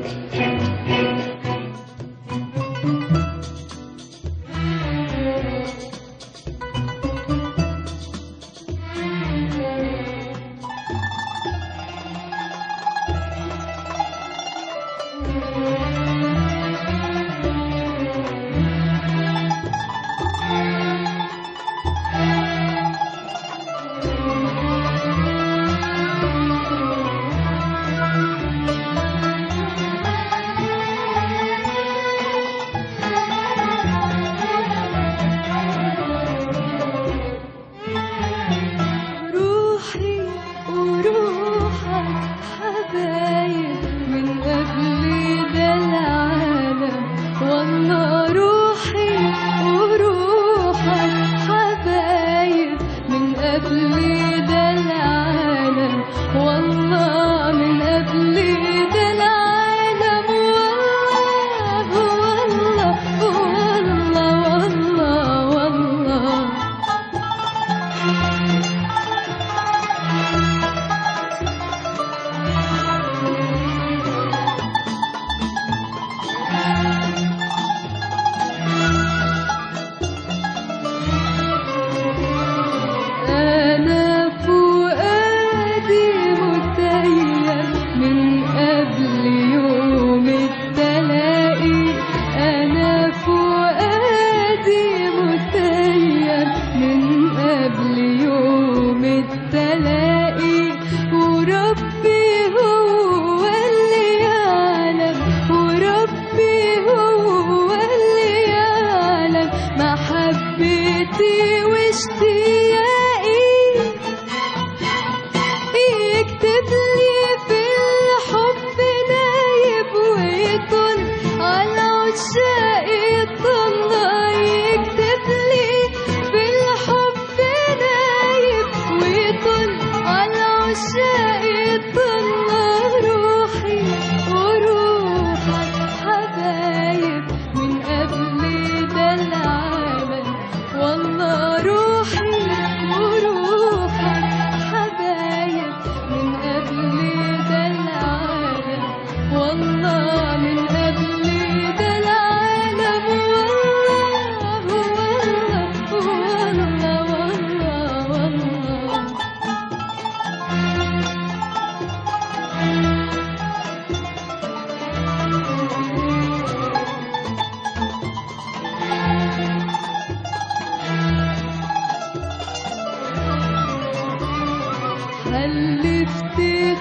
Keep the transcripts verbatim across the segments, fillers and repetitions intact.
حلفت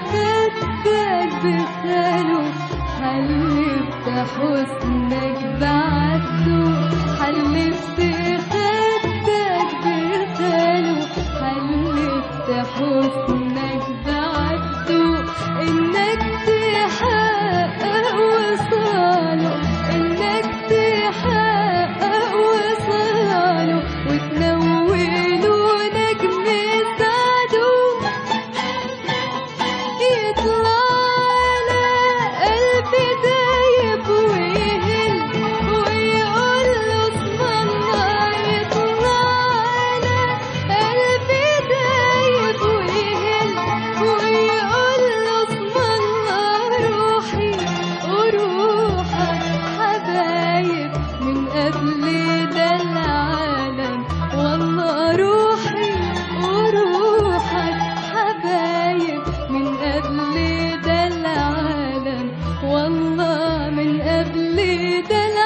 خدك بخاله، حلفت حسنك بعته، حلفت خدك بخاله، حلفت حسنك بعته، انك تحقق وصاله، انك تحقق وصاله وتنوله نجم سعده، يطلع على قلبي دايب ويهل ويقول له اسم الله، يطلع على قلبي دايب ويهل ويقول له اسم الله، روحي وروحك حبايب من قبل ده العالم، والله روحي وروحك حبايب من قبل ده العالم، والله من قبل ده العالم.